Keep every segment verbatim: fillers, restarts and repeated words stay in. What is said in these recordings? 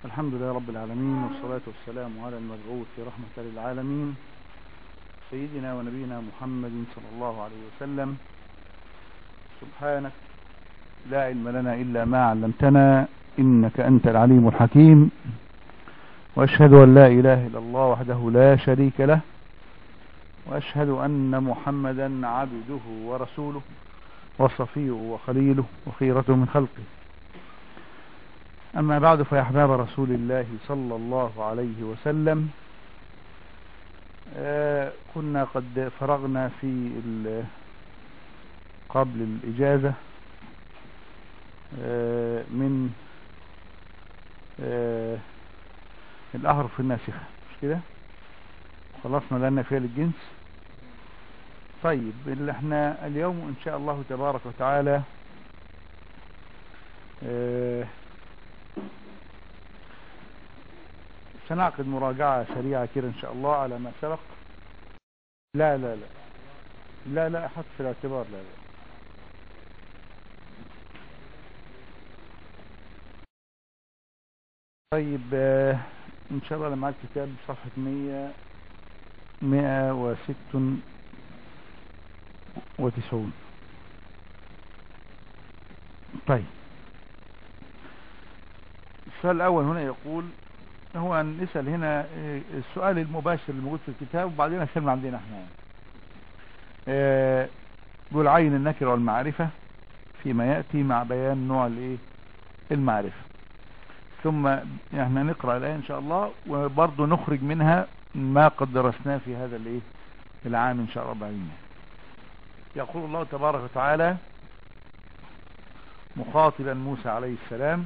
الحمد لله رب العالمين، والصلاة والسلام على المبعوث رحمة للعالمين سيدنا ونبينا محمد صلى الله عليه وسلم. سبحانك لا علم لنا إلا ما علمتنا، إنك أنت العليم الحكيم. وأشهد أن لا إله إلا الله وحده لا شريك له، وأشهد أن محمدا عبده ورسوله وصفيه وخليله وخيرته من خلقه. أما بعد، فيا أحباب رسول الله صلى الله عليه وسلم، آه كنا قد فرغنا في قبل الإجازة آه من آه الأحرف الناسخة، مش كده؟ خلصنا لأن فيها للجنس. طيب، اللي احنا اليوم إن شاء الله تبارك وتعالى آه سنعقد مراجعة سريعة كده إن شاء الله على ما سبق. لا لا لا لا لا حط في الاعتبار. لا لا طيب، آه إن شاء الله لما الكتاب صفحة مية مئة وست وتسعون. طيب، السؤال الأول هنا يقول، هو أن نسأل هنا السؤال المباشر الموجود في الكتاب، وبعدين الكلمة عندنا احنا. يقول: عين النكرة والمعرفة فيما يأتي مع بيان نوع الايه المعرفة. ثم احنا نقرأ الآية إن شاء الله، وبرضه نخرج منها ما قد درسناه في هذا الايه العام إن شاء الله بعدين. يقول الله تبارك وتعالى مخاطبا موسى عليه السلام: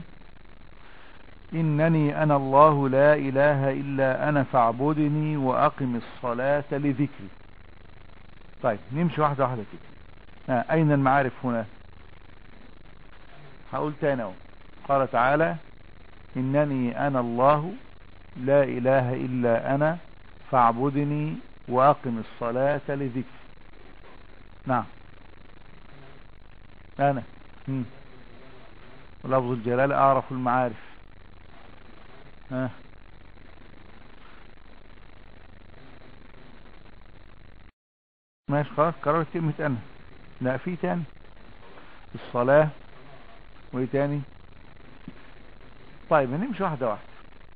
إنني أنا الله لا إله إلا أنا فاعبدني وأقم الصلاة لذكري. طيب، نمشي واحدة واحدة كده. آه أين المعارف هنا؟ هقول تاني اهو. قال تعالى: إنني أنا الله لا إله إلا أنا فاعبدني وأقم الصلاة لذكري. نعم، أنا مم. ولفظ الجلال أعرف المعارف. ها ماشي، خلاص قررت كلمة أنا. لا، في تاني الصلاة، وايه تاني؟ طيب، هنمشي واحدة واحدة.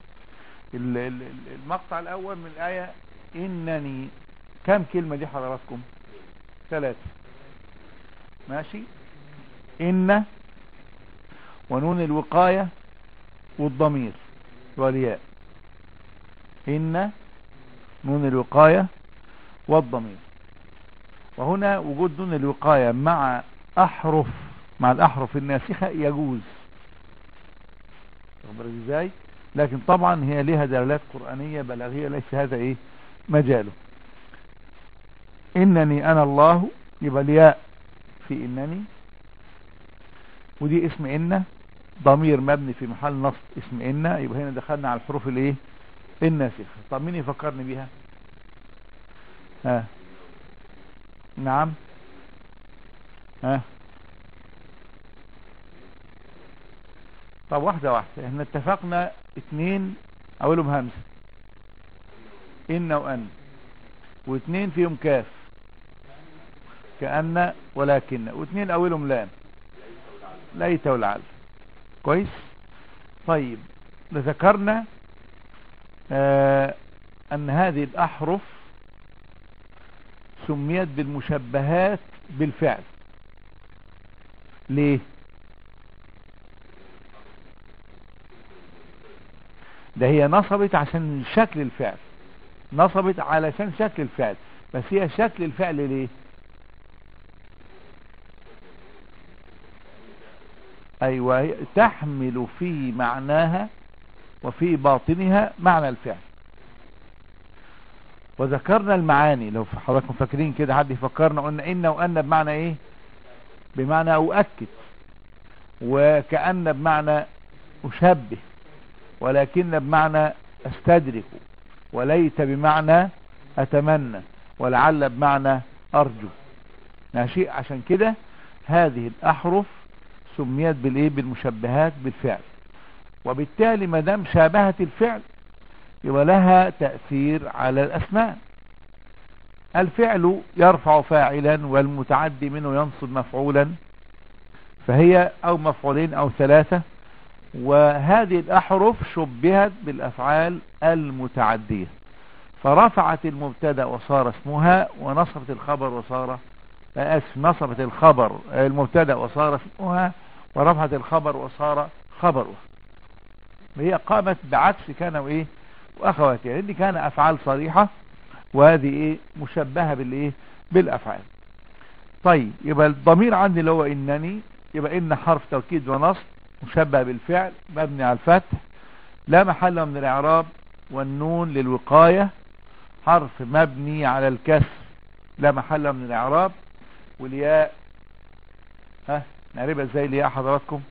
المقطع الأول من الآية: إنني، كم كلمة دي حضراتكم؟ ثلاثة. ماشي، إن ونون الوقاية والضمير والياء. إن نون الوقاية والضمير. وهنا وجود نون الوقاية مع أحرف مع الأحرف الناسخة يجوز، خبر ازاي؟ لكن طبعا هي لها دلالات قرآنية بلاغية، ليس هذا ايه مجاله. إنني أنا الله، يبقى الياء في إنني، ودي اسم إن، ضمير مبني في محل نصب اسم إن. يبقى هنا دخلنا على الحروف الايه الناسخة. طب مين يفكرني بيها؟ ها نعم ها طب واحدة واحدة. احنا اتفقنا اتنين اولهم همزة، إن وأن، واتنين فيهم كاف كأن ولكن، واتنين اولهم لام ليت والعل. كويس. طيب، ذكرنا آه ان هذه الاحرف سميت بالمشبهات بالفعل. ليه؟ ده هي نصبت عشان شكل الفعل، نصبت علشان شكل الفعل، بس هي شكل الفعل ليه؟ ايوه، تحمل في معناها وفي باطنها معنى الفعل. وذكرنا المعاني، لو حضراتكم فاكرين كده، حد يفكرنا، قلنا إن وأن بمعنى ايه؟ بمعنى أؤكد، وكأن بمعنى أشبه، ولكن بمعنى أستدرك، وليت بمعنى أتمنى، ولعل بمعنى أرجو. ماشي، عشان كده هذه الأحرف سميت بالإيه؟ بالمشبهات بالفعل. وبالتالي ما دام شابهت الفعل يبقى لها تأثير على الأسماء. الفعل يرفع فاعلا والمتعدي منه ينصب مفعولا، فهي او مفعولين او ثلاثة، وهذه الأحرف شبهت بالأفعال المتعدية، فرفعت المبتدا وصار اسمها، ونصبت الخبر وصار اسف نصبت الخبر المبتدا وصار اسمها، ورفعت الخبر وصار خبره. هي قامت بعكس كان وايه واخواتها، اللي كان افعال صريحة، وهذه ايه مشبهة بالايه بالافعال. طيب يبقى الضمير عندي اللي هو انني، يبقى ان حرف توكيد ونصب مشبه بالفعل مبني على الفتح لا محل من الاعراب، والنون للوقاية حرف مبني على الكسر لا محل من الاعراب، والياء ها نعرفها ازاي الياء حضراتكم؟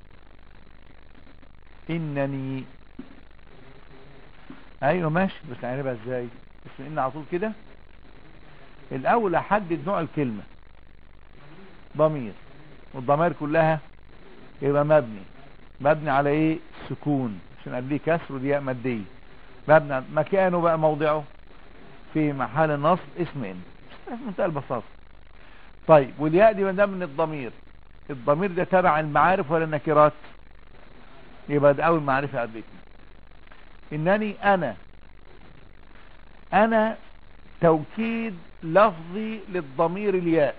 انني ايوه ماشي، بس نعرفها ازاي؟ اسم ان على طول كده. الاول احدد نوع الكلمة، ضمير، والضمائر كلها يبقى مبني مبني على ايه؟ سكون، عشان قبليه كسر ودياء مادية. مبني مكانه بقى موضعه في محل النصب اسم ان، في منتهى البساطة. طيب والياء دي ده من الضمير، الضمير ده تبع المعارف ولا النكرات؟ يبقى ده اول معرفة قبلك. انني انا، انا توكيد لفظي للضمير الياء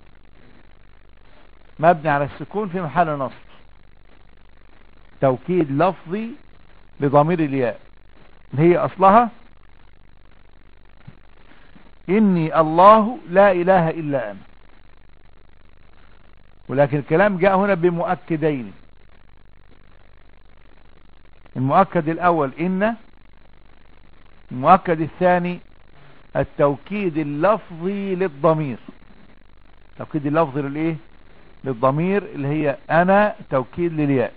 مبني على السكون في محل نصب، توكيد لفظي لضمير الياء هي اصلها اني الله لا اله الا انا، ولكن الكلام جاء هنا بمؤكدين. المؤكد الاول ان، المؤكد الثاني التوكيد اللفظي للضمير، توكيد اللفظي للايه؟ للضمير اللي هي انا توكيد للياء.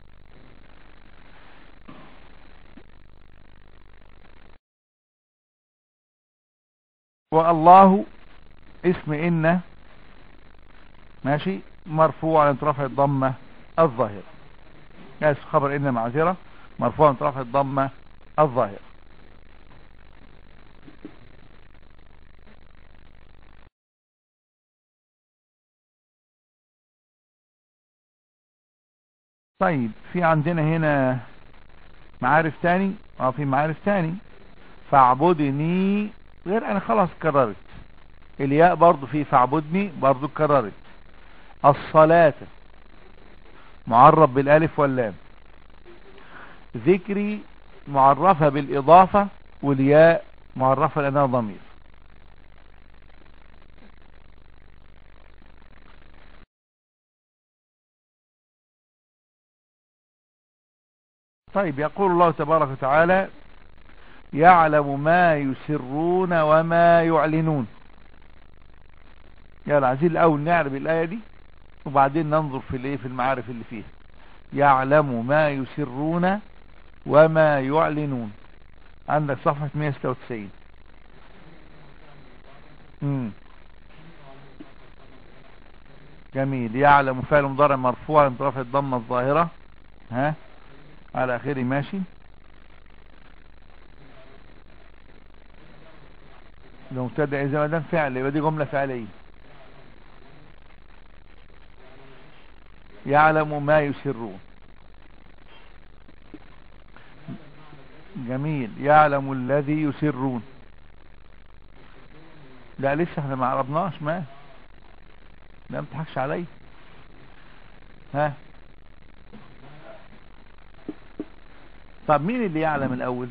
والله اسم ان ماشي مرفوع على رفع الضمه الظاهره، اسف خبر ان معذره مرفوع على رفع الضمه الظاهره. طيب في عندنا هنا معارف تاني، اه في معارف تاني. فاعبدني غير انا خلاص كررت، الياء برضو في فاعبدني برضو كررت. الصلاة معرف بالالف واللام، ذكري معرفة بالاضافة والياء معرفة لانها ضمير. طيب يقول الله تبارك وتعالى يعلم ما يسرون وما يعلنون. يلا عايزين الاول نعرف الايه دي وبعدين ننظر في الايه في المعارف اللي فيها. يعلم ما يسرون وما يعلنون، عندك صفحة مية وستة وتسعين. امم جميل. يعلم فعل مضارع مرفوع من رفع الضمه الظاهره ها على اخره ماشي. لو مبتدا اذا ما دام فعل يبقى دي جمله فعليه. يعلم ما يسرون، جميل. يعلم الذي يسرون، لا لسه احنا ما عربناش، ما لا ما تضحكش علي. ها طب مين اللي يعلم الاول؟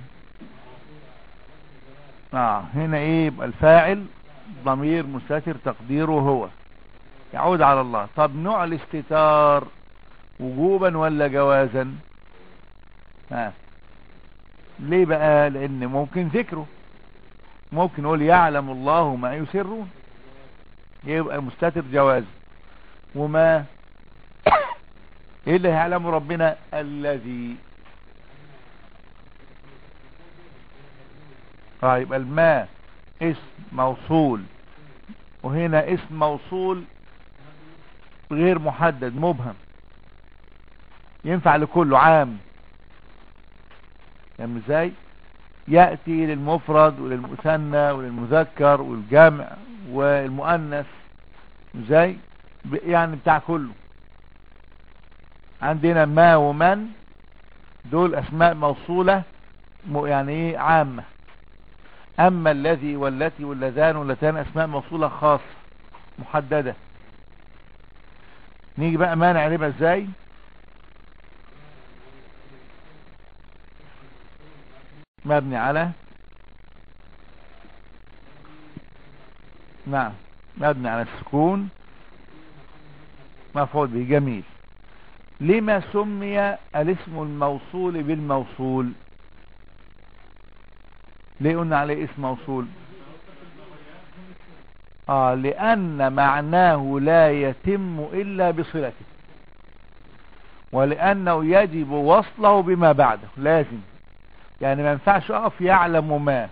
اه هنا ايه؟ يبقى الفاعل ضمير مستتر تقديره هو، يعود على الله. طب نوع الاستتار وجوبا ولا جوازا؟ ها ليه بقى؟ لان ممكن ذكره، ممكن نقول يعلم الله ما يسرون يبقى مستتر جواز. وما ايه اللي هيعلم ربنا؟ الذي. اه يبقى الماء اسم موصول، وهنا اسم موصول غير محدد مبهم، ينفع لكله عام فاهم ازاي؟ يأتي للمفرد وللمثنى وللمذكر والجمع والمؤنث ازاي، يعني بتاع كله. عندنا ما ومن دول اسماء موصولة يعني ايه عامة. اما الذي والتي واللذان واللتان اسماء موصولة خاصة محددة. نيجي بقى ما نعربها ازاي. مبني على نعم مبني على السكون مفعول به. جميل. لما سمي الاسم الموصول بالموصول؟ ليه قلنا عليه اسم موصول؟ آه لأن معناه لا يتم إلا بصلته، ولأنه يجب وصله بما بعده. لازم يعني ما ينفعش أقف يعلم ما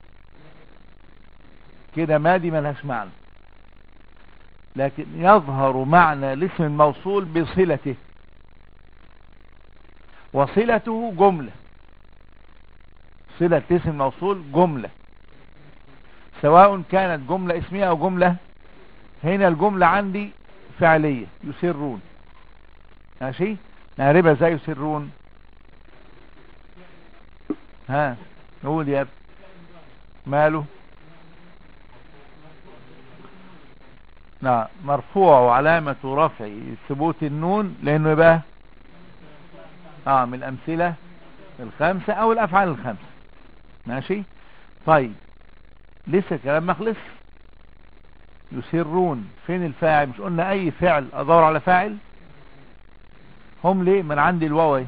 كده، ما دي ملهاش معنى. لكن يظهر معنى الاسم الموصول بصلته، وصلته جملة. صلة اسم الموصول جملة، سواء كانت جملة اسمية او جملة. هنا الجملة عندي فعلية يسرون. ماشي، نعربها ازاي يسرون؟ ها نقول يا ابني ماله. نعم مرفوع وعلامة رفعه ثبوت النون، لانه يبقى اه من الامثلة الخمسة او الافعال الخمسة. ماشي طيب، لسه كلام ما خلص. يسرون فين الفاعل؟ مش قلنا اي فعل ادور على فاعل؟ هم ليه؟ من عندي الواو.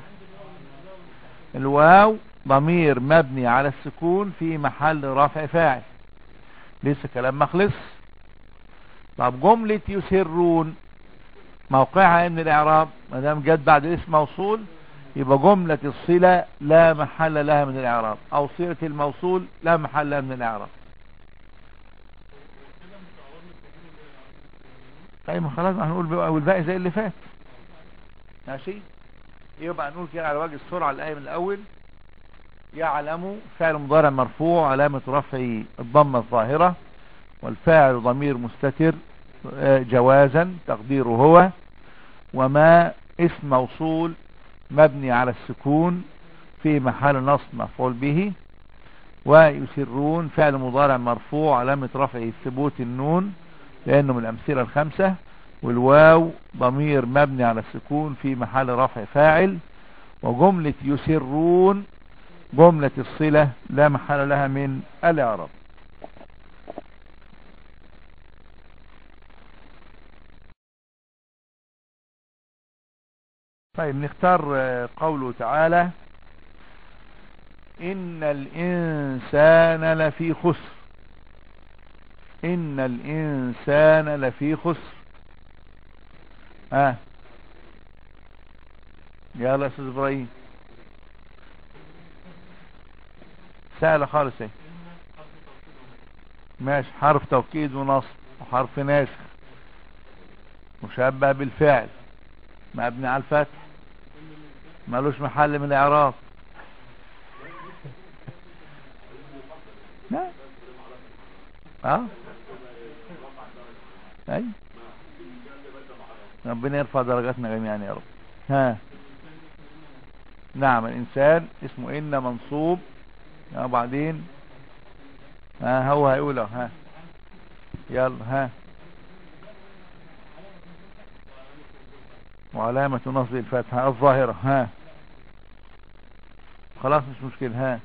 الواو ضمير مبني على السكون في محل رفع فاعل. لسه كلام ما خلص. طب جملة يسرون موقعها من الاعراب؟ ما دام جت بعد اسم موصول يبقى جملة الصلة لا محل لها من الاعراب، او صلة الموصول لا محل لها من الاعراب. طيب ما خلاص هنقول والباقي زي اللي فات. ماشي، يبقى نقول كده على وجه السرعة الآية من الأول. يعلم فعل مضارع مرفوع علامة رفعه الضمة الظاهرة، والفاعل ضمير مستتر جوازا تقديره هو، وما اسم موصول مبني على السكون في محل نصب مفعول به، ويسرون فعل مضارع مرفوع علامة رفعه ثبوت النون لأنه من الأمثلة الخمسة، والواو ضمير مبني على السكون في محل رفع فاعل، وجملة يسرون جملة الصلة لا محل لها من الإعراب. طيب نختار قوله تعالى إن الإنسان لفي خسر. إن الإنسان لفي خسر. ها يلا يا استاذ ابراهيم. سهله خالص اهي. ماشي، حرف توكيد ونصب وحرف ناسخ مشبه بالفعل مبني على الفتح مالوش محل من الاعراب. لا اه اي ربنا يرفع درجاتنا جميعا يا رب. ها نعم الانسان اسمه ان منصوب. وبعدين ها هو هيقوله. ها يلا. ها وعلامة نصب الفتحة الظاهرة. ها خلاص مش مشكلة. ها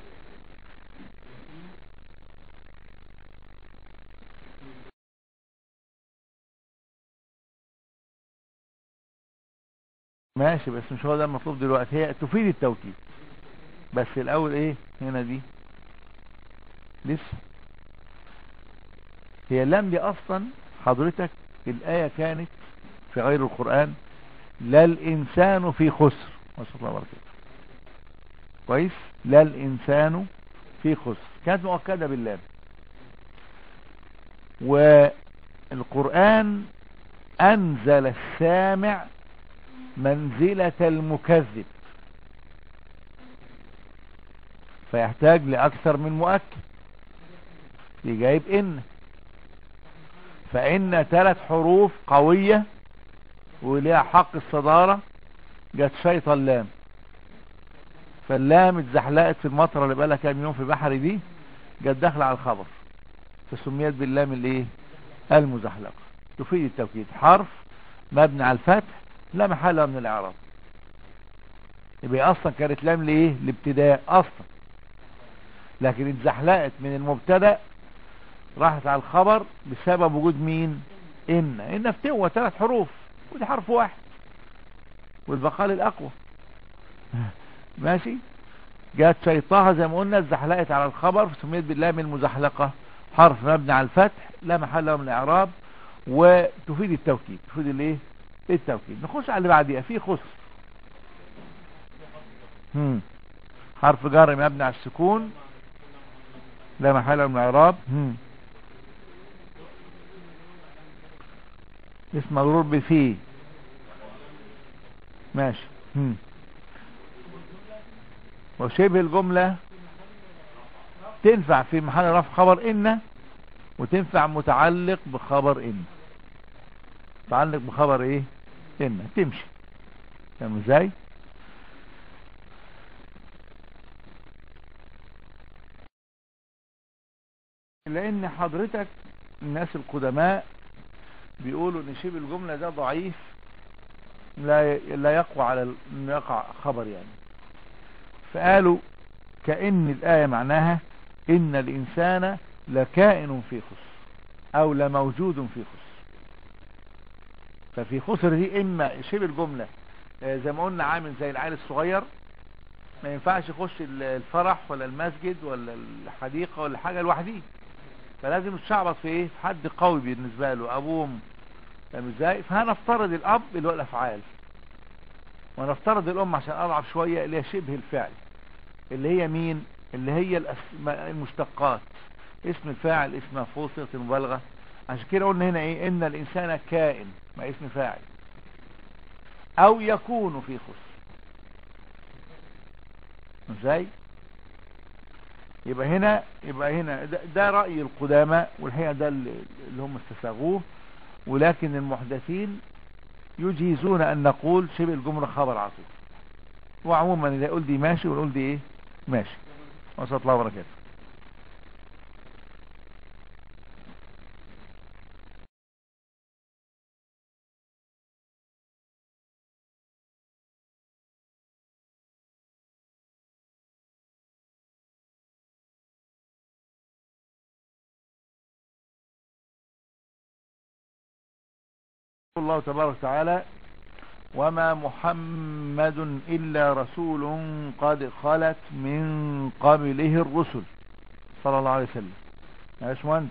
ماشي، بس مش هو ده المطلوب دلوقتي. هي تفيد التوكيد بس الاول ايه هنا دي لسه. هي اللام دي اصلا حضرتك الآية كانت في غير القرآن لا الانسان في خسر. ما شاء الله بركاته كويس. لا الانسان في خسر كانت مؤكدة باللام. والقرآن انزل السامع منزلة المكذب. فيحتاج لأكثر من مؤكد، يجايب إن، فإن ثلاث حروف قوية وليها حق الصدارة، جت شيطة اللام، فاللام اتزحلقت في المطرة اللي بقالها كام يوم في بحري دي، جت داخله على الخبر، فسميت باللام الايه المزحلقة، تفيد التوكيد. حرف مبني على الفتح لا محل له من الاعراب، يبقى اصلا كانت لام لايه الابتداء اصلا، لكن اتزحلقت من المبتدا راحت على الخبر بسبب وجود مين؟ ان ان فتوة ثلاث حروف ودي حرف واحد والبقاء الاقوى ماشي. جات شيطاها زي ما قلنا اتزحلقت على الخبر فسميت باللام المزحلقة، حرف مبني على الفتح لا محل له من الاعراب وتفيد التوكيد، تفيد الايه التوكيد. نخش على اللي بعديها، في خسر. هم. حرف جر مبني على السكون لا محل له من الاعراب. هم. اسم مجرور بفي ماشي. هم. وشبه الجملة تنفع في محل رفع خبر ان، وتنفع متعلق بخبر ان، متعلق بخبر ايه ان تمشي. فاهم ازاي؟ لان حضرتك الناس القدماء بيقولوا ان شبه الجملة ده ضعيف، لا لا يقوى على انه يقع خبر يعني، فقالوا كأن الآية معناها إن الإنسان لكائن في خسر أو لموجود في خسر. ففي خسر دي إما شبه الجملة زي ما قلنا عامل زي العيل الصغير ما ينفعش يخش الفرح ولا المسجد ولا الحديقة ولا حاجة لوحده، فلازم يتشعبط في إيه؟ في حد قوي بالنسبة له، أبوه. فاهم إزاي؟ فهنفترض الأب اللي هو الأفعال، ونفترض الأم عشان أضعف شوية اللي هي شبه الفعل، اللي هي مين؟ اللي هي المشتقات، اسم الفاعل اسم مفعول صيغة المبالغة. عشان كده قلنا هنا ايه؟ ان الانسان كائن مع اسم فاعل او يكون في خسر. ازاي؟ يبقى هنا يبقى هنا ده, ده رأي القدامى، والحقيقة ده اللي هم استساغوه، ولكن المحدثين يجيزون ان نقول شبه الجملة خبر عطوف، وعموما اذا قلت دي ماشي ونقول دي ايه ماشي. وصلى الله وبركاته. الله تبارك وتعالى وما محمد إلا رسول قد خلت من قبله الرسل صلى الله عليه وسلم. يا باشمهندس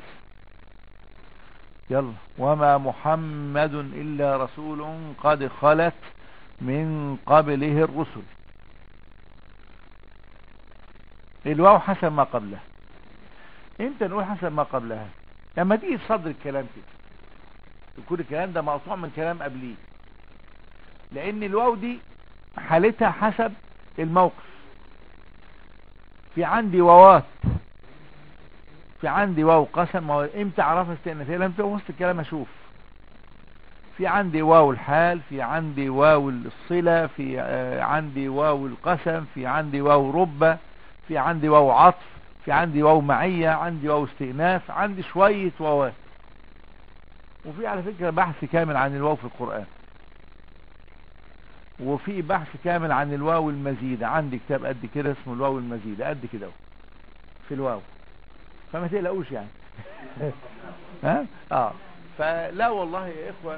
يلا، وما محمد إلا رسول قد خلت من قبله الرسل. الواو حسب ما قبلها، انت نقول حسب ما قبلها لما تيجي تصدر الكلام كده يكون الكلام ده مقطوع من كلام قبليه، لان الواو دي حالتها حسب الموقف. في عندي واوات، في عندي واو قسم، امتى اعرفها استئنافيه؟ لما تبقى وسط الكلام اشوف. في عندي واو الحال، في عندي واو الصلة، في عندي واو القسم، في عندي واو ربة، في عندي واو عطف، في عندي واو معية، عندي واو استئناف، عندي شوية واوات. وفي على فكرة بحث كامل عن الواو في القرآن، وفي بحث كامل عن الواو المزيدة، عندي كتاب قد كده اسمه الواو المزيدة قد كده في الواو، فما تقلقوش يعني ها اه فلا والله يا اخوة.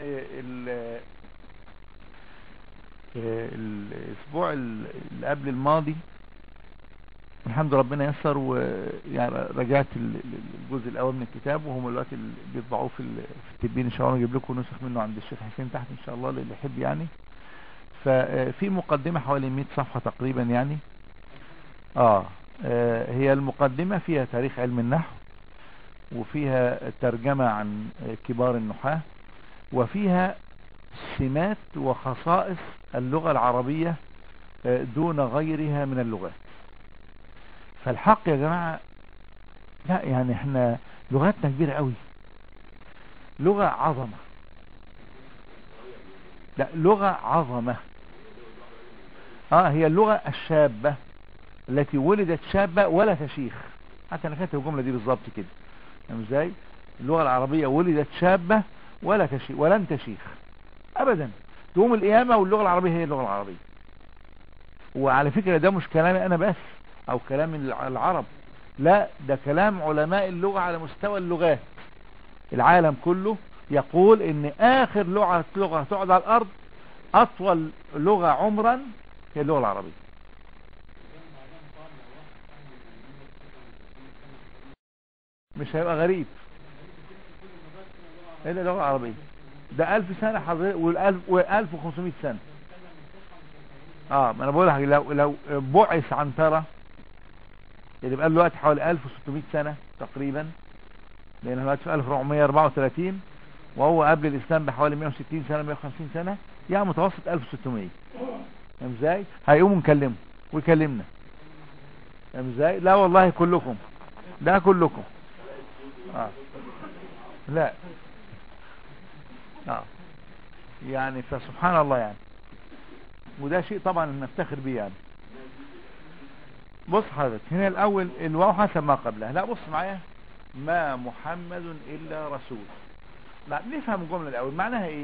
الاسبوع اللي قبل الماضي الحمد لله ربنا يسر، ويعني رجعت الجزء الاول من الكتاب، وهم دلوقتي اللي بيطبعوه في التبين ان شاء الله، نجيب لكم نسخ منه عند الشيخ حسين تحت ان شاء الله اللي يحب يعني. ففي مقدمة حوالي مئة صفحة تقريبا يعني. اه هي المقدمة فيها تاريخ علم النحو، وفيها ترجمة عن كبار النحاة، وفيها سمات وخصائص اللغة العربية دون غيرها من اللغات. فالحق يا جماعة لا يعني احنا لغتنا كبيرة قوي، لغة عظمة، لا لغة عظمة. اه هي اللغة الشابة التي ولدت شابة ولا تشيخ، حتى انا كاتب الجملة دي بالظبط كده. فاهم ازاي؟ اللغة العربية ولدت شابة ولا تشيخ ولن تشيخ ابدا، تقوم القيامة واللغة العربية هي اللغة العربية. وعلى فكرة ده مش كلامي انا بس او كلام العرب، لا ده كلام علماء اللغة على مستوى اللغات. العالم كله يقول ان اخر لغة لغة تقعد على الارض، اطول لغة عمرا هي اللغة العربية. مش هيبقى غريب الا اللغة العربية. ده الف سنة حضرتك والالف والف وخمسمائة سنة. اه ما انا بقول لك لو لو بعث عنترة اللي بقى له دلوقتي حوالي الف وستمائة سنة تقريبا، لان دلوقتي في الف واربعمائة واربعة وثلاثين وهو قبل الاسلام بحوالي مائة وستين سنة مائة وخمسين سنة، يعني متوسط الف وستمائة. فاهم ازاي؟ هيقوموا نكلمه ويكلمنا. فاهم ازاي؟ لا والله كلكم، ده كلكم. اه لا اه يعني فسبحان الله يعني، وده شيء طبعا نفتخر بيه يعني. بص حضرتك هنا الاول الواو حسب ما قبلها. لا بص معايا، ما محمد الا رسول. لا نفهم الجملة الاول معناها ايه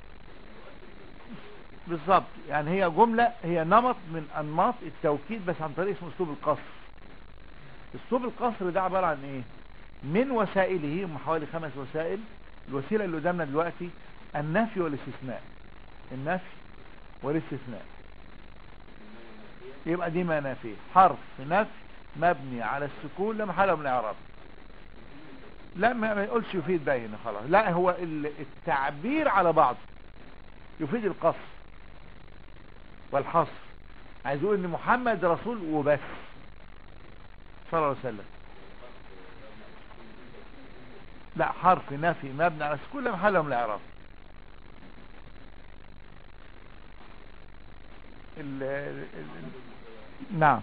بالظبط. يعني هي جملة، هي نمط من انماط التوكيد بس عن طريق اسمه اسلوب القصر. اسلوب القصر ده عبارة عن ايه؟ من وسائله، هم حوالي خمس وسائل. الوسيلة اللي قدامنا دلوقتي النفي والاستثناء، النفي والاستثناء. يبقى دي ما نافيه، حرف نفي مبني على السكون لا محل من الاعراب. لا ما يقولش يفيد باين خلاص، لا هو التعبير على بعض يفيد القصر والحصر. عايز يقول ان محمد رسول وبس صلى الله عليه وسلم. لا حرف نفي مبني على السكون لا محل من الاعراب. ال ال ال نعم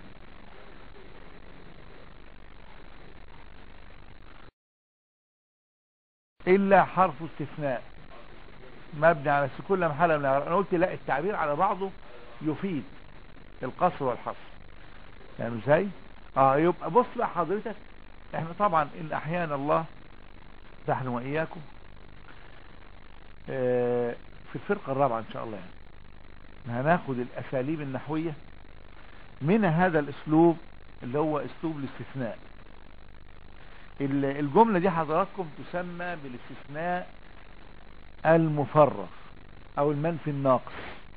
الا حرف استثناء مبني على السكون لا محل من الاعراب. انا قلت لا التعبير على بعضه يفيد القصر والحصر. يعني ازاي؟ اه يبقى بص بقى حضرتك، احنا طبعا ان احيانا الله نحن واياكم اه في الفرقة الرابعة ان شاء الله يعني هناخد الاساليب النحوية من هذا الاسلوب اللي هو اسلوب الاستثناء. الجملة دي حضراتكم تسمى بالاستثناء المفرغ او المنفي الناقص.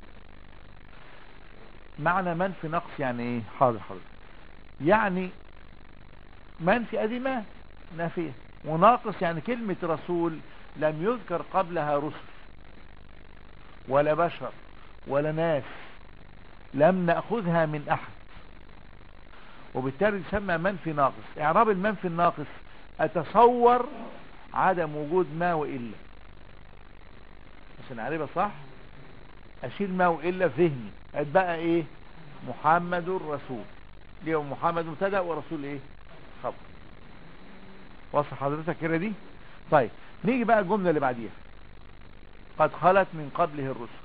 معنى منفي ناقص يعني ايه؟ حاضر حاضر يعني منفي ادي ما نافية، وناقص يعني كلمة رسول لم يذكر قبلها رسل ولا بشر ولا ناس، لم نأخذها من احد، وبالتالي يسمى منفي ناقص. اعراب المنفي الناقص اتصور عدم وجود ما وإلا عشان اعربها صح. اشيل ما وإلا في ذهني، اتبقى ايه؟ محمد رسول، ليه محمد مبتدأ ورسول ايه؟ خبر. وصل حضرتك كده دي؟ طيب نيجي بقى الجملة اللي بعديها، قد خلت من قبله الرسل.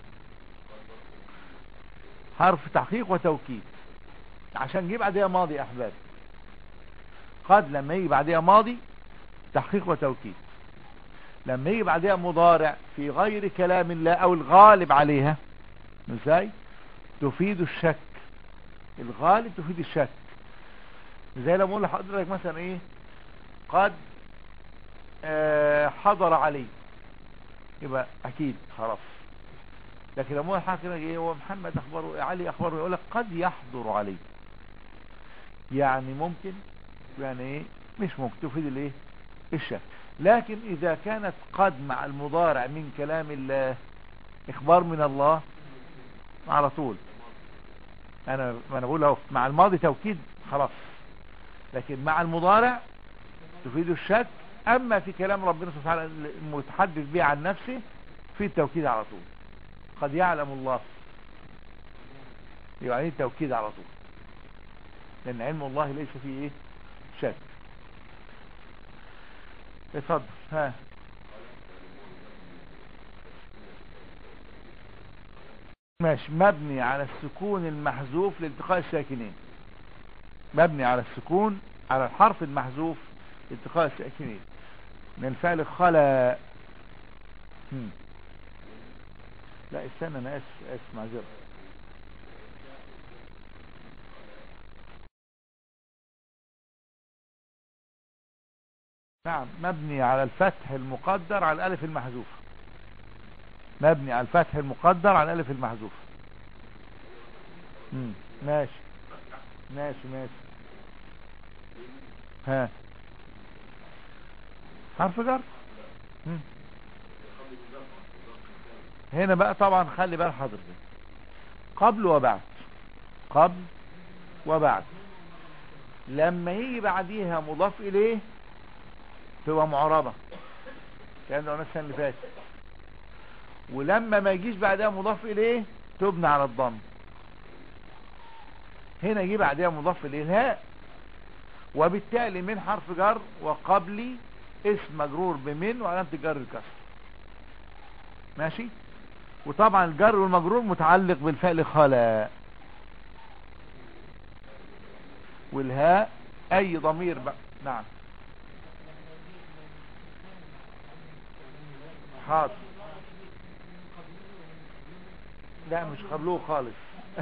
حرف تحقيق وتوكيد عشان نجيب بعديها ماضي يا احباب. قد لما يجي بعديها ماضي تحقيق وتوكيد، لما يجي بعديها مضارع في غير كلام الله او الغالب عليها ازاي؟ تفيد الشك. الغالب تفيد الشك. زي لما اقول لحضرتك مثلا ايه؟ قد آه حضر علي، يبقى اكيد خلاص. لكن لما اقول لحضرتك ايه هو محمد اخبره علي اخبره، يقول لك قد يحضر علي، يعني ممكن يعني ايه مش ممكن، تفيد الايه؟ الشك. لكن اذا كانت قد مع المضارع من كلام الله اخبار من الله على طول، انا ما انا بقول اهو مع الماضي توكيد خلاص، لكن مع المضارع تفيد الشك. اما في كلام ربنا سبحانه وتعالى المتحدث به عن نفسه في التوكيد على طول. قد يعلم الله، يعني التوكيد على طول. لان علم الله ليس فيه ايه شك. اتفضل. ها ماشي. مبني على السكون المحذوف لالتقاء الساكنين. مبني على السكون على الحرف المحذوف لالتقاء الساكنين من الفعل خلا. هم. لا استنى انا اسف اسف معذرة. نعم مبني على الفتح المقدر على الالف المحذوف. مبني على الفتح المقدر على الالف المحذوف. امم ماشي ماشي ماشي. ها حرف جر. مم. هنا بقى طبعا خلي بال حضرتك قبل وبعد. قبل وبعد لما يجي بعديها مضاف اليه تبقى معربة كان ده السنة اللي فاتت، ولما ما يجيش بعدها مضاف اليه تبنى على الضم. هنا يجي بعدها مضاف اليه الهاء، وبالتالي من حرف جر وقبلي اسم مجرور بمن وعلامة الجر الكسر. ماشي. وطبعا الجر والمجرور متعلق بالفعل خلا، والهاء اي ضمير بقى. نعم حاضر. لا مش قبله خالص.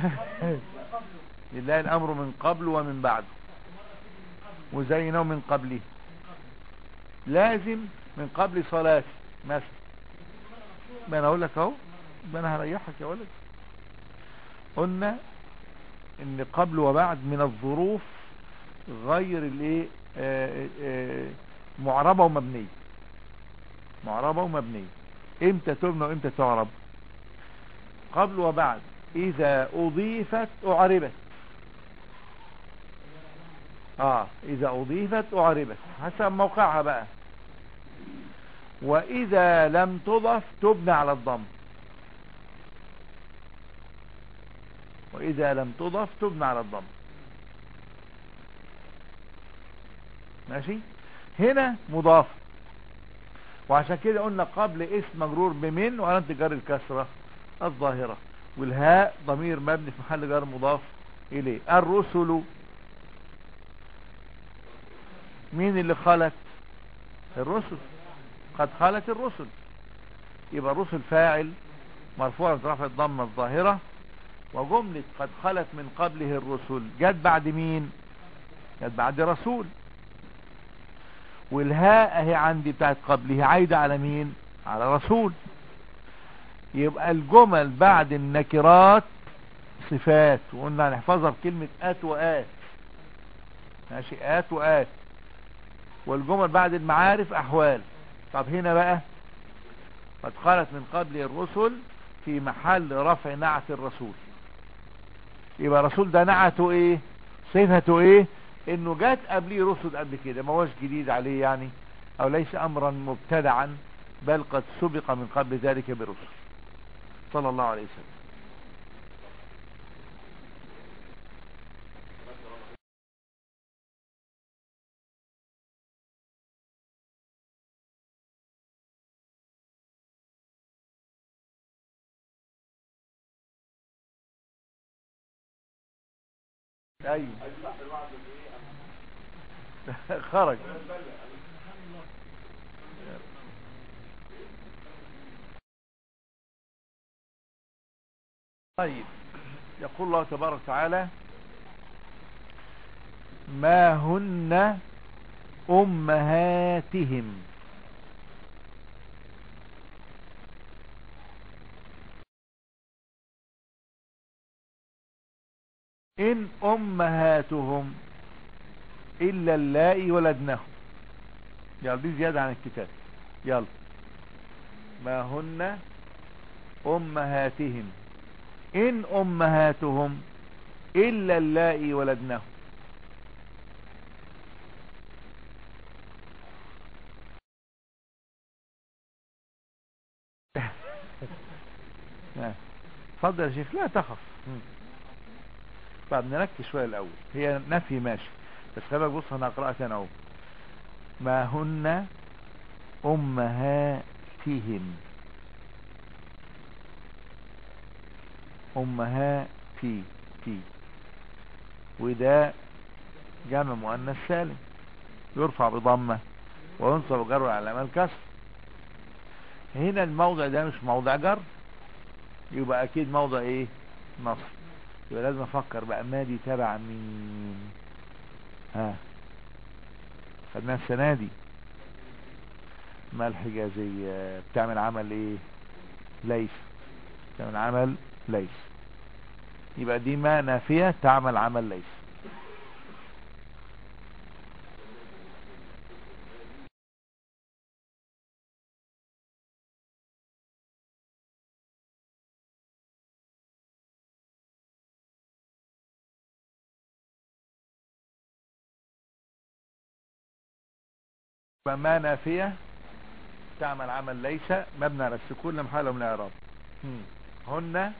لله الامر من قبل ومن بعد وزينه من قبله. لازم من قبل صلاة مثلا. ما انا اقول لك اهو، ما انا هريحك يا ولد. قلنا ان قبل وبعد من الظروف غير الايه آه، آه، معربة ومبنية. معربة ومبنية. امتى تبنى وامتى تعرب؟ قبل وبعد اذا اضيفت اعربت. اه اذا اضيفت اعربت حسب موقعها بقى. واذا لم تضف تبنى على الضم. واذا لم تضف تبنى على الضم. ماشي. هنا مضاف، وعشان كده قلنا قبل اسم مجرور بمن وعلامة الجر الكسرة الظاهرة، والهاء ضمير مبني في محل جر مضاف اليه. الرسل مين اللي خلت؟ الرسل. قد خلت الرسل. يبقى الرسل فاعل مرفوع برفع الضمه الظاهرة، وجملة قد خلت من قبله الرسل جت بعد مين؟ جت بعد رسول. والهاء اهي عندي بتاعت قبله عايدة على مين؟ على رسول. يبقى الجمل بعد النكرات صفات، وقلنا هنحفظها بكلمة ات وات. ماشي. ات وات. والجمل بعد المعارف احوال. طب هنا بقى قد خلت من قبل الرسل في محل رفع نعت الرسول. يبقى رسول ده نعته ايه؟ صفته ايه؟ انه جات قبليه رسل قبل كده، ما هوش جديد عليه يعني، او ليس امرا مبتدعا، بل قد سبق من قبل ذلك برسل صلى الله عليه وسلم. ايوه خرج. طيب يقول الله تبارك وتعالى ما هن امهاتهم. ان امهاتهم الا اللائي ولدنهم. يلا دي زيادة عن الكتاب. يلا ما هن امهاتهم ان امهاتهم الا اللائي ولدنهم. اتفضل يا شيخ لا تخف. طب نركز شويه الاول. هي نفي ماشي، بس خلي بالك بص انا هقراها تاني اهو. ما هن امهاتهم، امهاتي تي، وده جمع مؤنث سالم يرفع بضمه وينصب جر على الكسر. هنا الموضع ده مش موضع جر، يبقى اكيد موضع ايه؟ نصب. يبقى لازم افكر بقى ما دي تبع مين؟ ها خدناها السنه دي. ما الحجازيه بتعمل عمل ايه؟ ليس، بتعمل عمل ليس. يبقى دي ما نافيه تعمل عمل ليس. ما نافيه تعمل عمل ليس مبني على السكون لمحل من الاعراب. هن،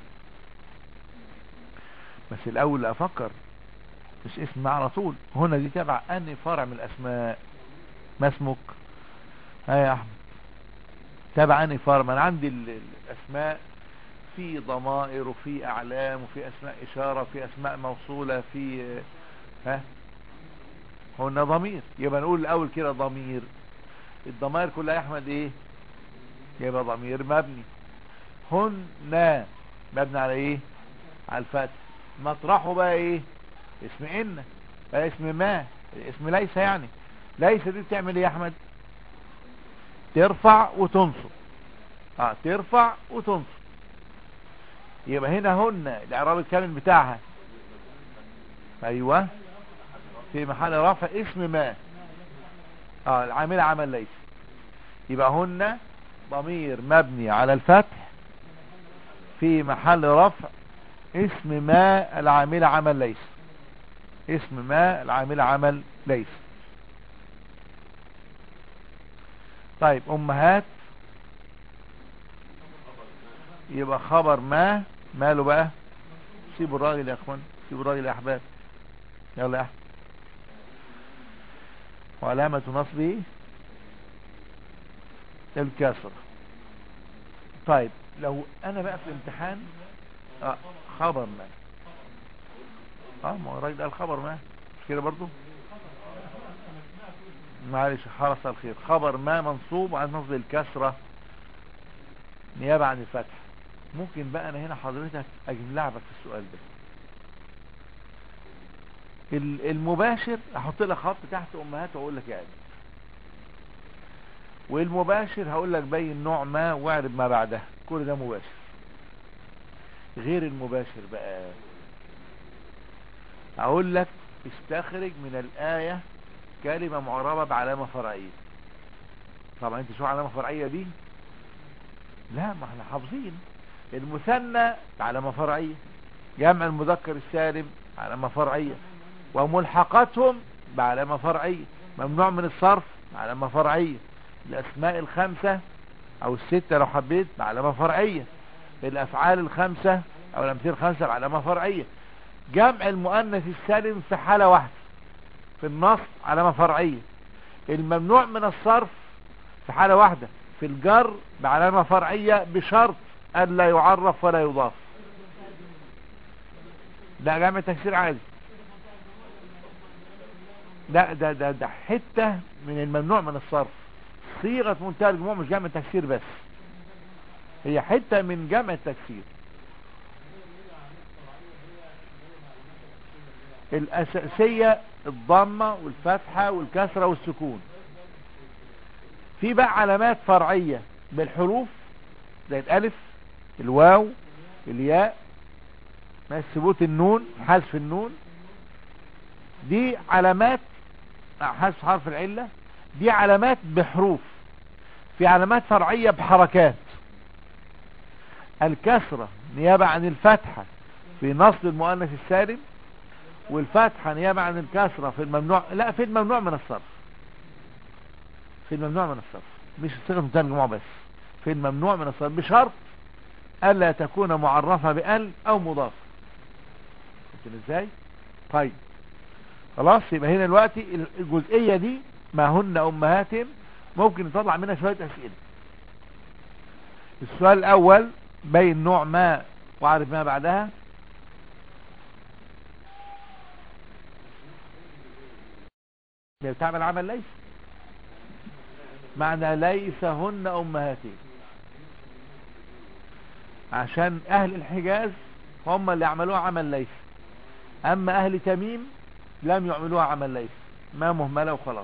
بس الاول افكر مش اسم على طول. هنا دي تبع اني فرع من الاسماء. ما اسمك؟ ها يا احمد، تبع اني فرع؟ ما انا عندي الاسماء في ضمائر وفي اعلام وفي اسماء اشاره وفي اسماء موصوله في ها هنا ضمير. يبقى نقول الاول كده ضمير. الضمائر كلها يا احمد ايه؟ يبقى ضمير مبني. هن مبني على ايه؟ على الفتح. مطرحه بقى ايه؟ اسم ان، بقى اسم ما، اسم ليس. يعني ليس دي بتعمل ايه يا احمد؟ ترفع وتنصب. اه ترفع وتنصب. يبقى هنا هن الاعراب الكامل بتاعها ايوه في محل رفع اسم ما. اه العامله عمل ليس. يبقى هن ضمير مبني على الفتح في محل رفع اسم ما العامله عمل ليس. اسم ما العامله عمل ليس. طيب امهات يبقى خبر ما. ماله بقى؟ سيبوا الراجل يا اخوان، سيبوا الراجل يا احباب. يلا يا احمد. وعلامة نصبه الكسرة. طيب لو انا بقى في الامتحان اه خبر ما، اه ما هو الراجل قال خبر ما مش كده برضو؟ معلش حرص الخير. خبر ما منصوب عن نصب الكسرة نيابة عن الفتح. ممكن بقى انا هنا حضرتك اجيب لعبك في السؤال ده. المباشر احط لك خط تحت امهات واقول لك يعني، والمباشر هقول لك بين نوع ما واعرب ما بعدها. كل ده مباشر. غير المباشر بقى اقول لك استخرج من الآية كلمة معربة بعلامة فرعية. طبعا انت شو علامة فرعية دي؟ لا ما احنا حافظين. المثنى علامة فرعية، جمع المذكر السالم علامة فرعية، وملحقاتهم بعلامة فرعية، ممنوع من الصرف علامة فرعية، الاسماء الخمسة او الستة لو حبيت بعلامة فرعية، الافعال الخمسة او الامثله الخمسة بعلامة فرعية، جمع المؤنث السالم في حالة واحدة في النص علامة فرعية، الممنوع من الصرف في حالة واحدة في الجر بعلامة فرعية بشرط ألا يعرف ولا يضاف. ده جمع تكسير عادي. لا ده ده ده حتة من الممنوع من الصرف. صيغة منتهى الجموع مش جمع تكسير بس، هي حتة من جمع التكسير. الأساسية الضمة والفتحة والكسرة والسكون. في بقى علامات فرعية بالحروف زي الألف الواو الياء، ثبوت النون حذف النون، دي علامات حذف حرف العلة، دي علامات بحروف. في علامات فرعية بحركات. الكسرة نيابة عن الفتحة في نصب المؤنث السالم، والفتحة نيابة عن الكسرة في الممنوع، لا في الممنوع من الصرف، في الممنوع من الصرف مش صيغة منتهى الجموع بس، في الممنوع من الصرف بشرط ألا تكون معرفة بأل أو مضاف. فهمتني ازاي؟ طيب خلاص، يبقى هنا دلوقتي الجزئية دي ما هن امهاتهم ممكن نطلع منها شوية اسئلة. السؤال الاول بين نوع ما واعرف ما بعدها. بتعمل عمل ليس، معنى ليس هن امهاتهم، عشان اهل الحجاز هم اللي عملوها عمل ليس، اما اهل تميم لم يعملوها عمل ليس، ما مهملة وخلاص.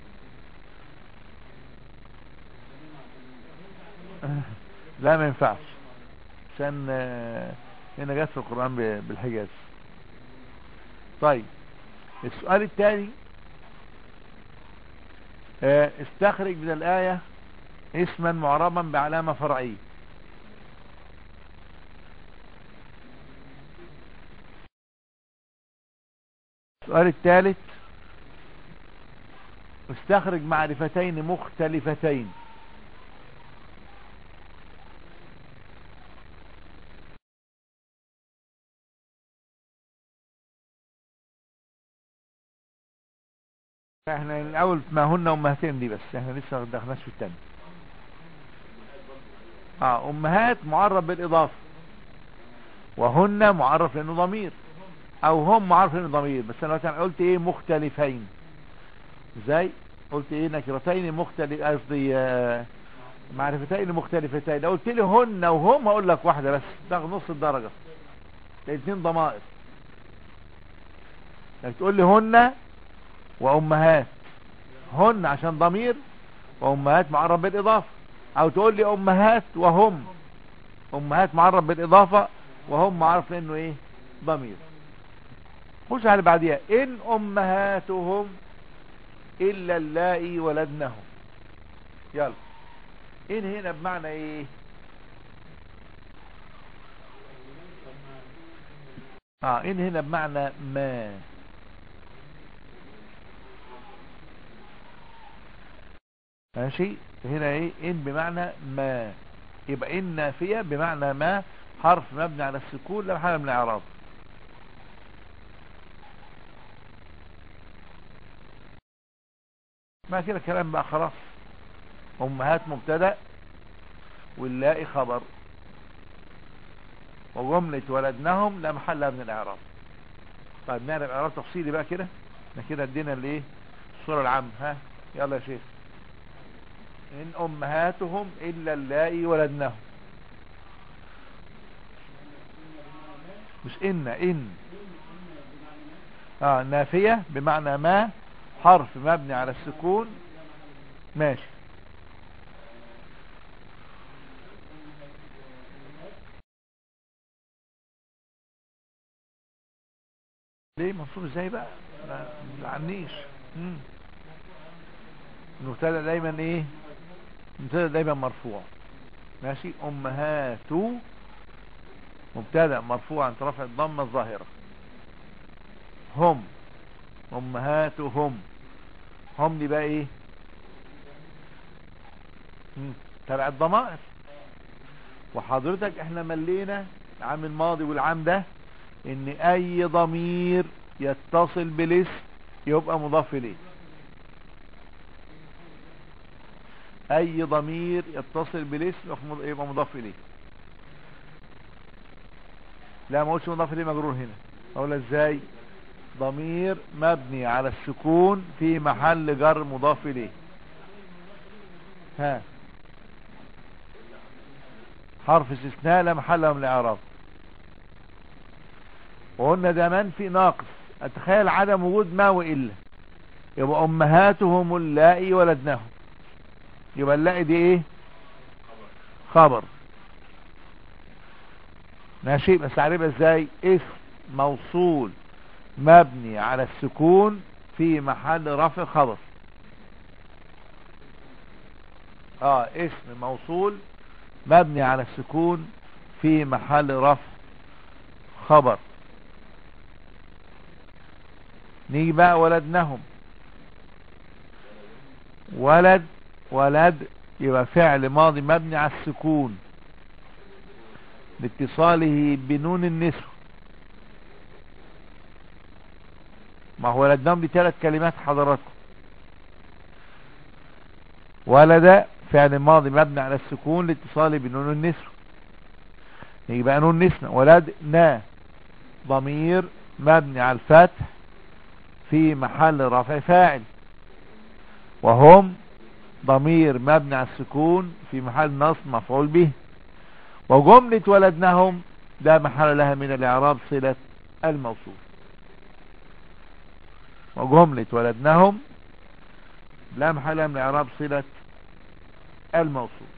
لا ما ينفعش، عشان هنا جت في القرآن بالحجاز. طيب السؤال الثاني، استخرج من الآية اسما معربا بعلامة فرعية. السؤال الثالث، استخرج معرفتين مختلفتين. احنا الاول ما هن امهاتين دي بس، احنا لسه ما دخلناش في الثاني. اه امهات معرب بالاضافه، وهن معرف لانه ضمير، او هم معرف لانه ضمير. بس انا مثلا قلت ايه مختلفين، ازاي قلت ايه نكرتين مختلف، قصدي آه معرفتين مختلفتين. لو قلت لي هن وهم هقول لك واحده بس، تاخد نص الدرجه، الاثنين ضمائر. لك تقول لي هن وامهات، هن عشان ضمير وامهات معرب بالاضافه، او تقول لي امهات وهم، امهات معرب بالاضافه وهم معرف لانه ايه ضمير. خش على بعديها، ان امهاتهم الا اللائي ولدنهم. يلا ان هنا بمعنى ايه؟ اه ان هنا بمعنى ما. ماشي، هنا ايه ان بمعنى ما، يبقى ان نافية بمعنى ما، حرف مبني على السكون لا محل من الاعراب. ما كده كلام بقى خلاص. امهات مبتدا واللائي خبر، وجملة ولدنهم لا محل من الاعراب. طيب نعرف اعراب تفصيلي بقى كده، احنا كده ادينا الايه الصورة العامة. ها يلا يا شيخ. ان امهاتهم الا اللائي ولدنهم، مش ان ان اه نافية بمعنى ما، حرف مبني على السكون. ماشي. ليه منصوب ازاي بقى؟ ما تعنيش. المبتدا دايما ايه؟ المبتدا دايما مرفوع. ماشي. امهات مبتدا مرفوع عن رفع الضمه الظاهره. هم امهاتهم، هم دي بقى ايه؟ تبع الضمائر. وحضرتك احنا ملينا العام الماضي والعام ده ان اي ضمير يتصل بالاسم يبقى مضاف اليه. اي ضمير يتصل بالاسم يبقى مضاف اليه. لا ما قلتش مضاف اليه مجرور هنا، اقول ازاي؟ ضمير مبني على السكون في محل جر مضاف اليه. ها حرف استثناء لا محل من الاعراب. وقلنا ده منفي ناقص، اتخيل عدم وجود ما والا، يبقى امهاتهم اللائي ولدنهم، يبقى اللائي دي ايه؟ خبر. ماشي. بس عارفها ازاي؟ اسم موصول مبني على السكون في محل رفع خبر. اه اسم موصول مبني على السكون في محل رفع خبر. نيجي بقى ولدنهم. ولد ولد يبقى فعل ماضي مبني على السكون لاتصاله بنون النسوة. ما هو ولدناهم دي ثلاث كلمات حضراتكم. ولد فعل ماضي مبني على السكون لاتصاله بنون النسوة، يبقى نون نسوة. ولدنا ضمير مبني على الفتح في محل رفع فاعل، وهم ضمير مبني على السكون في محل نصب مفعول به. وجملة ولدناهم ده محل لها من الاعراب صلة الموصول. وجملة ولدناهم لا محل لها من الاعراب صلة الموصول.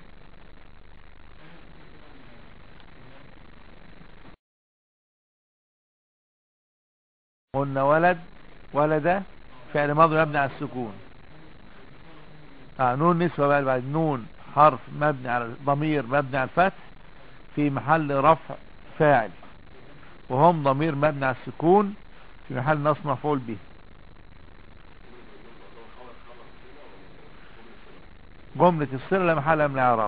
قلنا ولد ولد فعل ماضي مبني على السكون. اه نون نسوة بقى بعد نون حرف مبني على ضمير مبني على الفتح في محل رفع فاعل، وهم ضمير مبني على السكون في محل نصب مفعول به. جملة الصلة لا محل من الاعراب.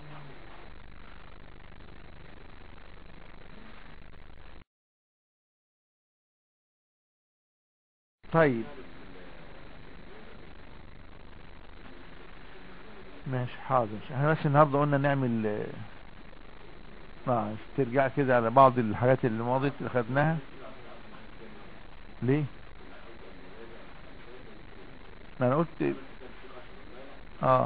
طيب ماشي حاضر. احنا بس النهارده قلنا نعمل اه ترجع كده على بعض الحاجات اللي ماضت اللي خدناها. ليه؟ ما انا قلت اه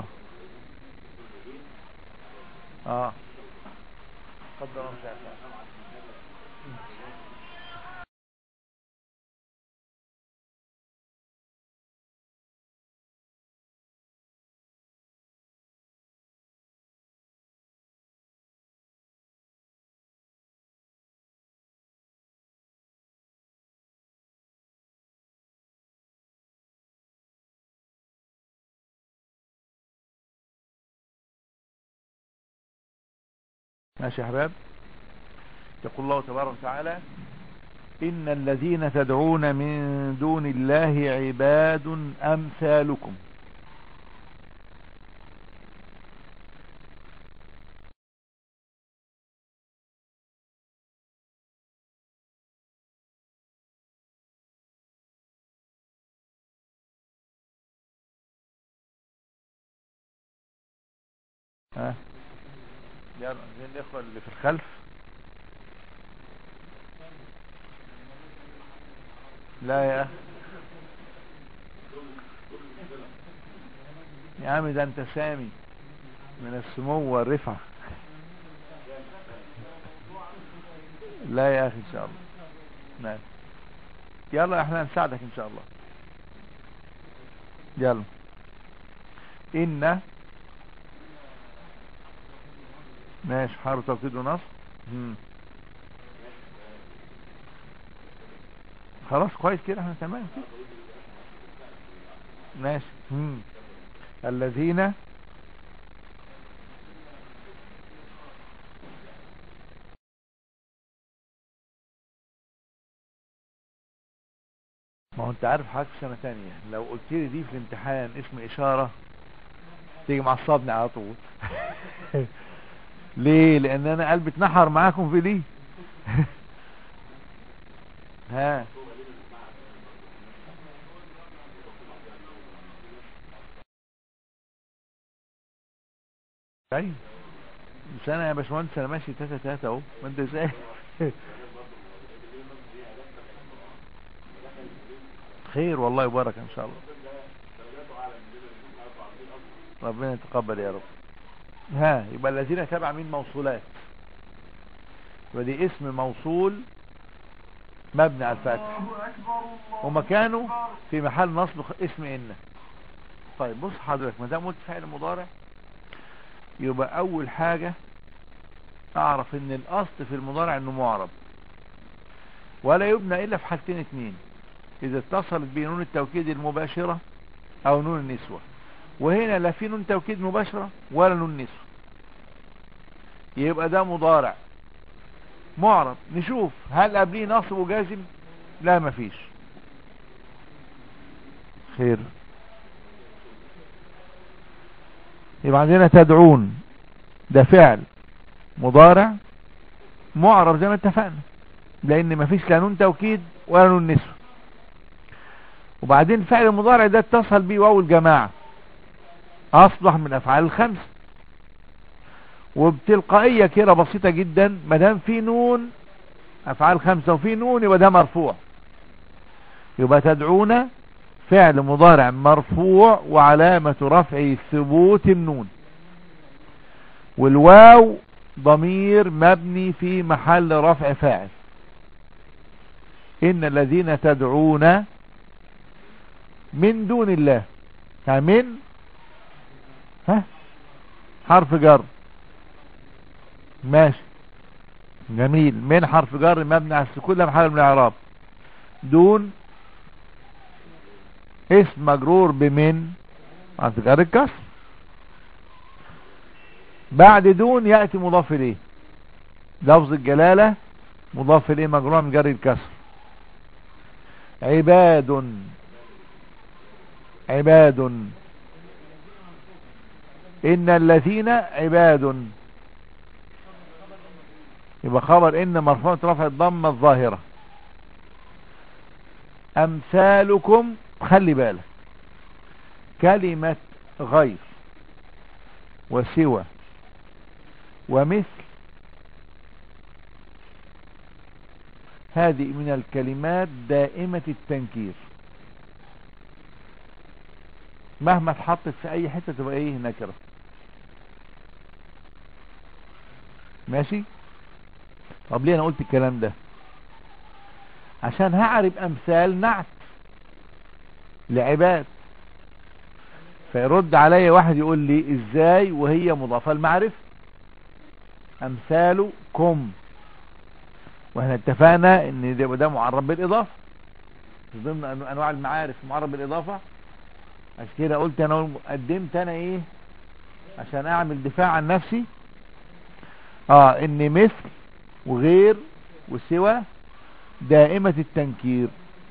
اه اتفضل يا شيخ. ماشي يا حباب. يقول الله تبارك وتعالى: إن الذين تدعون من دون الله عباد أمثالكم. ها يلا زي الإخوة اللي في الخلف. لا يا أخي يا عم ده أنت سامي من السمو والرفعة. لا يا أخي إن شاء الله. نعم يلا احنا هنساعدك إن شاء الله. يلا. إن ماشي حرف توكيد ونصب. خلاص كويس كده احنا تمام كده. ماشي. هم. الذين ما هو انت عارف حاجة في سنة تانية لو قلت لي دي في الامتحان اسم اشارة تيجي معصبني على طول. ليه؟ لان انا قلبي اتنحر معاكم في دي. ها طيب مش انا يا باشمهندس انا ماشي تاتا تاتا اهو ما انت ازاي. خير والله وبركة ان شاء الله. ربنا يتقبل يا رب. ها يبقى الذين تبع من موصولات، ودي اسم موصول مبني على الفتح ومكانه في محل نصب اسم إن. طيب بص حضرتك ما دام قلت فعل مضارع يبقى اول حاجة اعرف ان الاصل في المضارع انه معرب ولا يبنى الا في حالتين اتنين: اذا اتصلت به نون التوكيد المباشرة او نون النسوة، وهنا لا في نون توكيد مباشرة ولا نون نسوة، يبقى ده مضارع معرب. نشوف هل قبليه نصب وجازم؟ لا مفيش. خير. يبقى عندنا تدعون ده فعل مضارع معرب زي ما اتفقنا لان مفيش لا نون توكيد ولا نون نسوة. وبعدين فعل المضارع ده اتصل بيه واو الجماعة اصبح من افعال الخمسة، وبتلقائية كده بسيطة جدا ما دام في نون افعال خمسة وفي نون يبقى ده مرفوع، يبقى تدعون فعل مضارع مرفوع وعلامة رفعه ثبوت النون، والواو ضمير مبني في محل رفع فاعل. إن الذين تدعون من دون الله، من ها حرف جر ماشي جميل، من حرف جر مبني على السكون لا محل من الاعراب، دون اسم مجرور بمن حرف جر الكسر، بعد دون يأتي مضاف اليه، لفظ الجلالة مضاف اليه مجرور من جر الكسر. عباد عباد إن الذين عباد، يبقى خبر إن مرفوع رفع الضمة الظاهرة. أمثالكم، خلي بالك كلمة غير وسوى ومثل هذه من الكلمات دائمة التنكير، مهما اتحطت في اي حتة تبقى ايه نكرة. ماشي. طب ليه انا قلت الكلام ده؟ عشان هعرف امثال نعت لعباد، فيرد عليا واحد يقول لي ازاي وهي مضافة المعرفة امثالكم، واحنا اتفقنا ان ده, ده معرب بالاضافة ضمن انواع المعارف معرب بالاضافة. عشان كده قلت انا قدمت انا ايه عشان اعمل دفاع عن نفسي اه ان مثل وغير وسوى دائمة التنكير.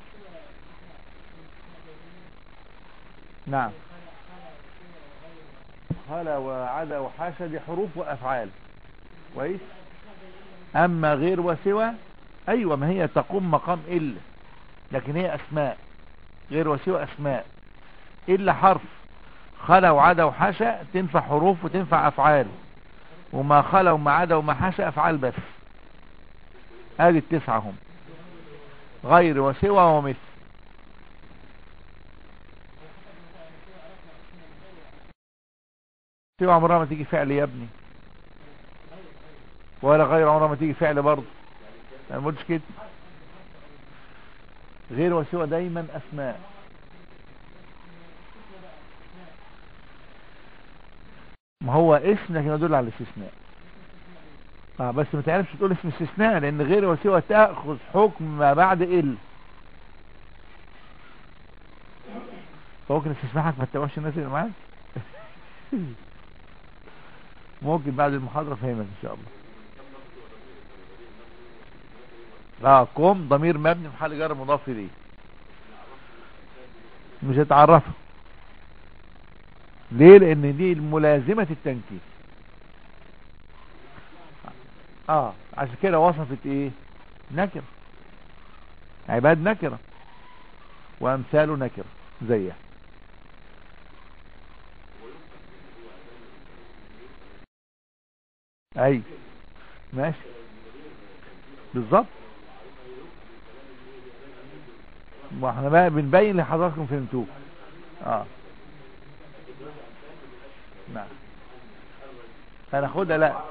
نعم. خلا وعدا وحاشا دي حروف وافعال كويس. اما غير وسوى ايوه ما هي تقوم مقام الا، لكن هي اسماء، غير وسوى اسماء، الا حرف خلا وعدا وحاشا تنفع حروف وتنفع افعال، وما خلا وما عدا وما حاشا افعال بس. ادي التسعة هم غير وسوى ومثل. سوى عمرها ما تيجي فعل يا ابني، ولا غير عمرها ما تيجي فعل برضه، ما نقولش كده. غير وسوى دايما اسماء. ما هو اسم لكن يدل على الاستثناء اه بس ما تعرفش تقول اسم استثناء لان غير وسوى تأخذ حكم ما بعد ال، فممكن استسمحك ما تتابعش الناس اللي معاك ممكن بعد المحاضرة فهمك ان شاء الله. اه قم ضمير مبني في حال جر مضاف اليه مش هتعرفه ليه؟ لان دي ملازمة التنكير. اه عشان كده وصفت ايه نكرة، عباد نكرة وامثال نكرة زيها. اي ماشي بالظبط. واحنا بقى بنبين لحضراتكم فهمتوه. اه نعم هناخدها لا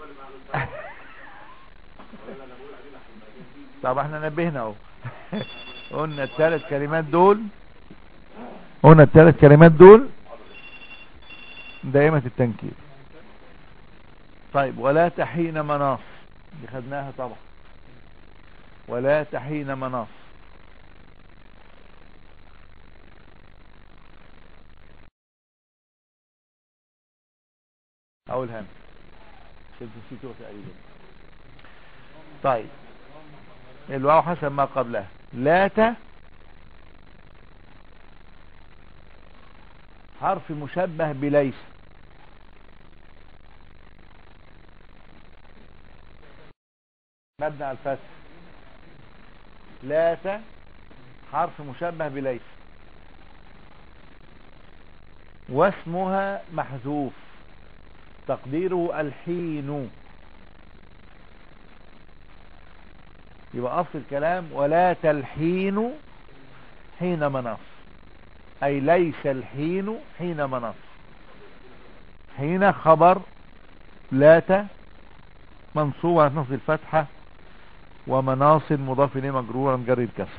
طب احنا نبهنا اهو قلنا الثلاث كلمات دول قلنا الثلاث كلمات دول دائمة التنكير. طيب ولا تحين مناص دي خدناها طبعا. ولا تحين مناص اول هم شلت نسيته تقريبا. طيب الواو حسب ما قبلها. لات حرف مشبه بليس مبني على الفتح. لات حرف مشبه بليس واسمها محذوف تقديره الحين. يبقى أصل الكلام ولا تلحين حين منص، أي ليس الحين حين منص. حين خبر لات منصوب على نصب الفتحة، ومناص مضاف إليه مجرورا جر الكسر.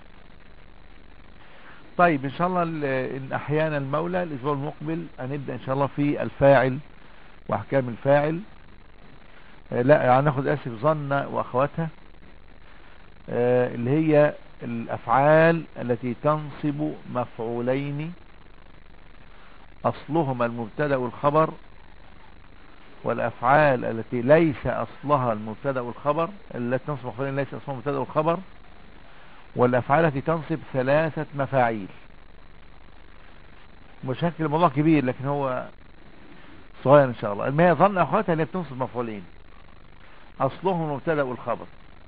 طيب إن شاء الله إن أحيانا المولى الأسبوع المقبل هنبدأ إن شاء الله في الفاعل وأحكام الفاعل. آه لا هناخد آسف ظن وأخواتها، آه اللي هي الأفعال التي تنصب مفعولين أصلهما المبتدأ والخبر، والأفعال التي ليس أصلها المبتدأ والخبر، التي تنصب مفعولين ليس أصلها المبتدأ والخبر، والأفعال التي تنصب ثلاثة مفاعيل. مشكل الموضوع كبير لكن هو صغير إن شاء الله. ما هي ظن أخواتها اللي بتنصب مفعولين أصلهم المبتدأ والخبر.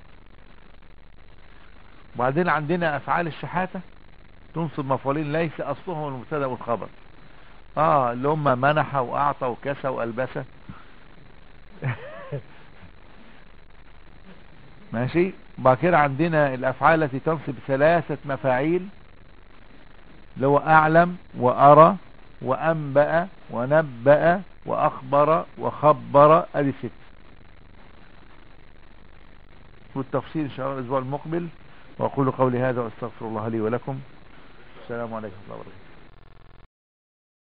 وبعدين عندنا أفعال الشحاتة تنصب مفعولين ليس أصلهم المبتدأ والخبر، اه اللي هم منح وأعطى وكسى وألبسه. ماشي. بعد كده عندنا الأفعال التي تنصب ثلاثة مفاعيل، اللي هو أعلم وأرى وأنبأ ونبأ وأخبر وخبر، أدي ست. والتفصيل إن شاء الله الأسبوع المقبل. وأقول قولي هذا وأستغفر الله لي ولكم. السلام عليكم ورحمة الله وبركاته.